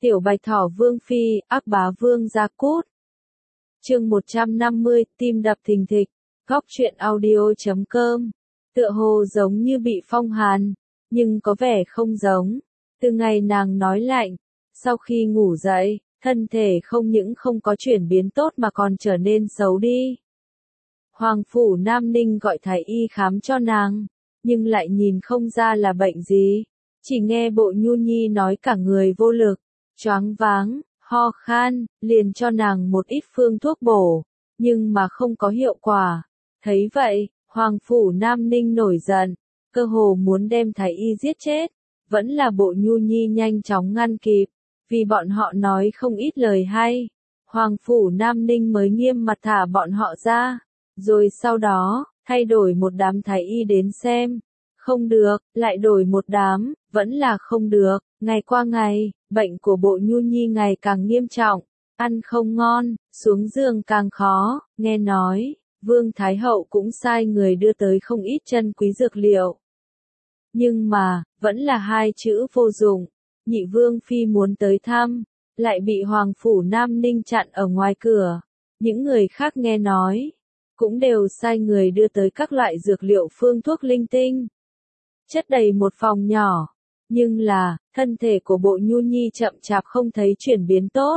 Tiểu Bạch Thỏ Vương Phi, ác bá Vương Gia Cút. Chương 150, tim đập thình thịch. Góc truyện audio.com. Tựa hồ giống như bị phong hàn, nhưng có vẻ không giống. Từ ngày nàng nói lạnh, sau khi ngủ dậy, thân thể không những không có chuyển biến tốt mà còn trở nên xấu đi. Hoàng phủ Nam Ninh gọi thái y khám cho nàng, nhưng lại nhìn không ra là bệnh gì. Chỉ nghe Bộ Nhu Nhi nói cả người vô lực, choáng váng, ho khan, liền cho nàng một ít phương thuốc bổ, nhưng mà không có hiệu quả. Thấy vậy, Hoàng phủ Nam Ninh nổi giận, cơ hồ muốn đem thái y giết chết. Vẫn là Bộ Nhu Nhi nhanh chóng ngăn kịp, vì bọn họ nói không ít lời hay. Hoàng phủ Nam Ninh mới nghiêm mặt thả bọn họ ra, rồi sau đó, thay đổi một đám thái y đến xem. Không được, lại đổi một đám, vẫn là không được. Ngày qua ngày, bệnh của Bộ Nhu Nhi ngày càng nghiêm trọng, ăn không ngon, xuống giường càng khó. Nghe nói, Vương Thái Hậu cũng sai người đưa tới không ít chân quý dược liệu. Nhưng mà, vẫn là hai chữ vô dụng. Nhị Vương Phi muốn tới thăm, lại bị Hoàng phủ Nam Ninh chặn ở ngoài cửa. Những người khác nghe nói, cũng đều sai người đưa tới các loại dược liệu phương thuốc linh tinh, chất đầy một phòng nhỏ. Nhưng là, thân thể của Bộ Nhu Nhi chậm chạp không thấy chuyển biến tốt.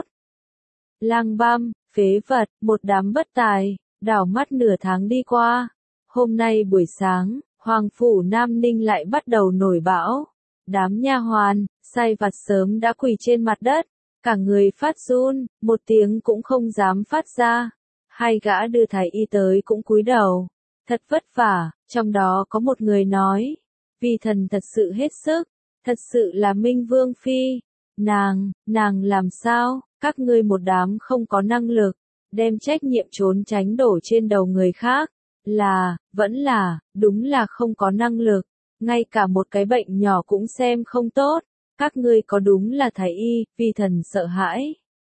Lang băm, phế vật, một đám bất tài, đảo mắt nửa tháng đi qua. Hôm nay buổi sáng, Hoàng phủ Nam Ninh lại bắt đầu nổi bão. Đám nha hoàn, sai vặt sớm đã quỳ trên mặt đất, cả người phát run, một tiếng cũng không dám phát ra. Hai gã đưa thái y tới cũng cúi đầu, thật vất vả. Trong đó có một người nói, vì thần thật sự hết sức, thật sự là Minh Vương Phi. Nàng làm sao, các ngươi một đám không có năng lực, đem trách nhiệm trốn tránh đổ trên đầu người khác, vẫn là, đúng là không có năng lực, ngay cả một cái bệnh nhỏ cũng xem không tốt. Các ngươi có đúng là thái y, vì thần sợ hãi.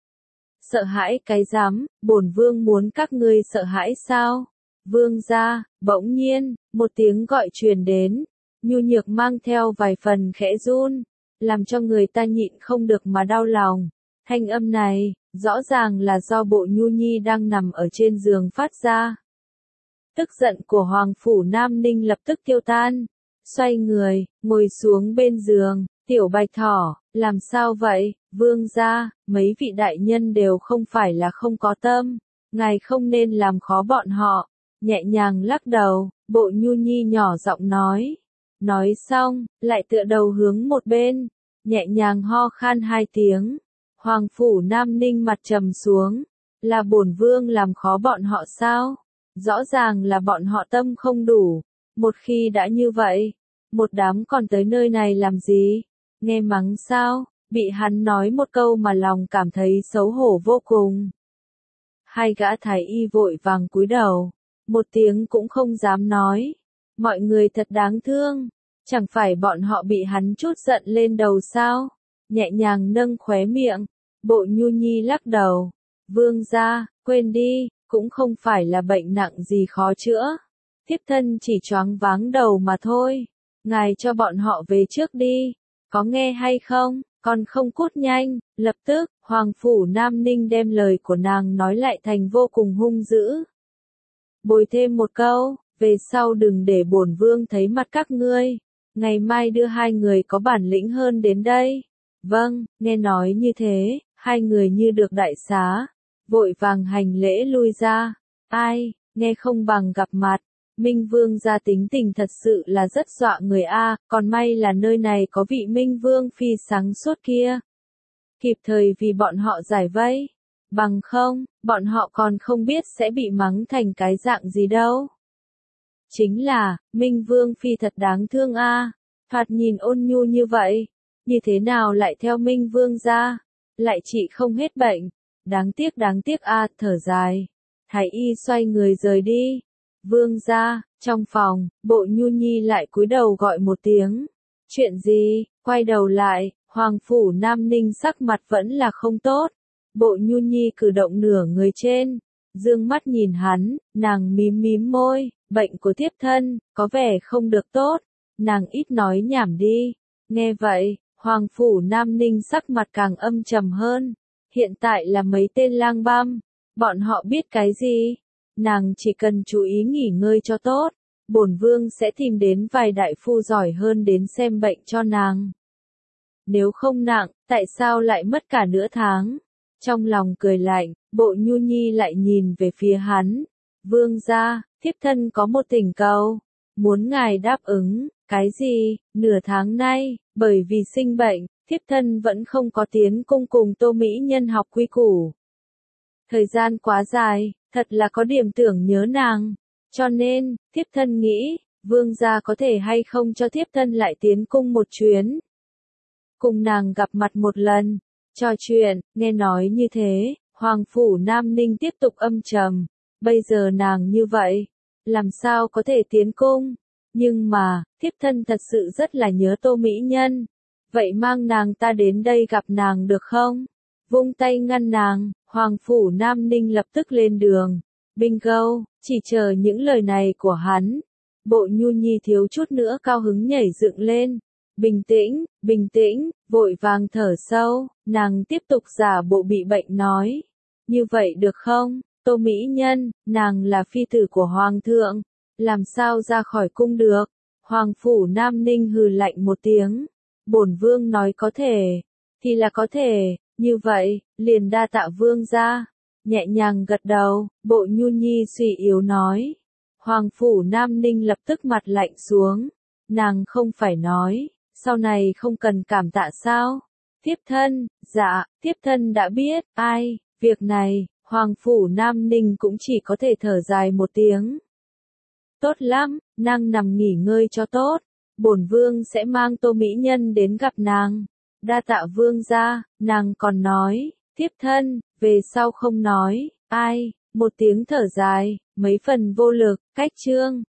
Sợ hãi cái rắm, bổn vương muốn các ngươi sợ hãi sao? Vương gia, bỗng nhiên, một tiếng gọi truyền đến, nhu nhược mang theo vài phần khẽ run, làm cho người ta nhịn không được mà đau lòng. Thanh âm này, rõ ràng là do Bộ Nhu Nhi đang nằm ở trên giường phát ra. Tức giận của Hoàng phủ Nam Ninh lập tức tiêu tan, xoay người, ngồi xuống bên giường. Tiểu Bạch Thỏ, làm sao vậy, vương gia, mấy vị đại nhân đều không phải là không có tâm, ngài không nên làm khó bọn họ. Nhẹ nhàng lắc đầu, Bộ Nhu Nhi nhỏ giọng nói. Nói xong, lại tựa đầu hướng một bên, nhẹ nhàng ho khan hai tiếng. Hoàng phủ Nam Ninh mặt trầm xuống, là bổn vương làm khó bọn họ sao? Rõ ràng là bọn họ tâm không đủ, một khi đã như vậy, một đám còn tới nơi này làm gì? Nghe mắng sao? Bị hắn nói một câu mà lòng cảm thấy xấu hổ vô cùng. Hai gã thái y vội vàng cúi đầu, một tiếng cũng không dám nói. Mọi người thật đáng thương, chẳng phải bọn họ bị hắn chút giận lên đầu sao? Nhẹ nhàng nâng khóe miệng, Bộ Nhu Nhi lắc đầu. Vương gia, quên đi, cũng không phải là bệnh nặng gì khó chữa. Thiếp thân chỉ choáng váng đầu mà thôi. Ngài cho bọn họ về trước đi, có nghe hay không? Còn không cút nhanh. Lập tức, Hoàng phủ Nam Ninh đem lời của nàng nói lại thành vô cùng hung dữ. Bồi thêm một câu, về sau đừng để bổn vương thấy mặt các ngươi. Ngày mai đưa hai người có bản lĩnh hơn đến đây. Vâng, nghe nói như thế, hai người như được đại xá, vội vàng hành lễ lui ra. Ai, nghe không bằng gặp mặt. Minh Vương gia tính tình thật sự là rất dọa người a, còn may là nơi này có vị Minh Vương Phi sáng suốt kia. Kịp thời vì bọn họ giải vây. Bằng không, bọn họ còn không biết sẽ bị mắng thành cái dạng gì đâu. Chính là, Minh Vương Phi thật đáng thương a, thoạt nhìn ôn nhu như vậy, như thế nào lại theo Minh Vương gia, lại trị không hết bệnh. Đáng tiếc a, thở dài. Thái y xoay người rời đi. Vương gia, trong phòng, Bộ Nhu Nhi lại cúi đầu gọi một tiếng. Chuyện gì? Quay đầu lại, Hoàng phủ Nam Ninh sắc mặt vẫn là không tốt. Bộ Nhu Nhi cử động nửa người trên, dương mắt nhìn hắn, nàng mím môi, bệnh của thiếp thân, có vẻ không được tốt, nàng ít nói nhảm đi. Nghe vậy, Hoàng phủ Nam Ninh sắc mặt càng âm trầm hơn. Hiện tại là mấy tên lang băm, bọn họ biết cái gì? Nàng chỉ cần chú ý nghỉ ngơi cho tốt, bổn vương sẽ tìm đến vài đại phu giỏi hơn đến xem bệnh cho nàng. Nếu không nặng, tại sao lại mất cả nửa tháng? Trong lòng cười lạnh, Bộ Nhu Nhi lại nhìn về phía hắn. Vương gia, thiếp thân có một thỉnh cầu, muốn ngài đáp ứng. Cái gì? Nửa tháng nay, bởi vì sinh bệnh, thiếp thân vẫn không có tiến cung cùng Tô Mỹ Nhân học quy củ. Thời gian quá dài, thật là có điểm tưởng nhớ nàng. Cho nên, thiếp thân nghĩ, vương gia có thể hay không cho thiếp thân lại tiến cung một chuyến. Cùng nàng gặp mặt một lần, trò chuyện, nghe nói như thế, Hoàng phủ Nam Ninh tiếp tục âm trầm. Bây giờ nàng như vậy, làm sao có thể tiến cung? Nhưng mà, thiếp thân thật sự rất là nhớ Tô Mỹ Nhân. Vậy mang nàng ta đến đây gặp nàng được không? Vung tay ngăn nàng, Hoàng phủ Nam Ninh lập tức lên đường. Bingo, chỉ chờ những lời này của hắn. Bộ Nhu Nhi thiếu chút nữa cao hứng nhảy dựng lên. Bình tĩnh, vội vàng thở sâu, nàng tiếp tục giả bộ bị bệnh nói. Như vậy được không? Tô Mỹ Nhân, nàng là phi tử của Hoàng thượng. Làm sao ra khỏi cung được? Hoàng phủ Nam Ninh hừ lạnh một tiếng. Bổn vương nói có thể, thì là có thể, như vậy, liền đa tạ vương gia. Nhẹ nhàng gật đầu, Bộ Nhu Nhi suy yếu nói. Hoàng phủ Nam Ninh lập tức mặt lạnh xuống. Nàng không phải nói, sau này không cần cảm tạ sao? Thiếp thân, dạ, thiếp thân đã biết, ai, việc này, Hoàng phủ Nam Ninh cũng chỉ có thể thở dài một tiếng. Tốt lắm, nàng nằm nghỉ ngơi cho tốt. Bổn vương sẽ mang Tô Mỹ Nhân đến gặp nàng. Đa tạ vương gia, nàng còn nói, thiếp thân, về sau không nói, ai, một tiếng thở dài, mấy phần vô lực, cách chương.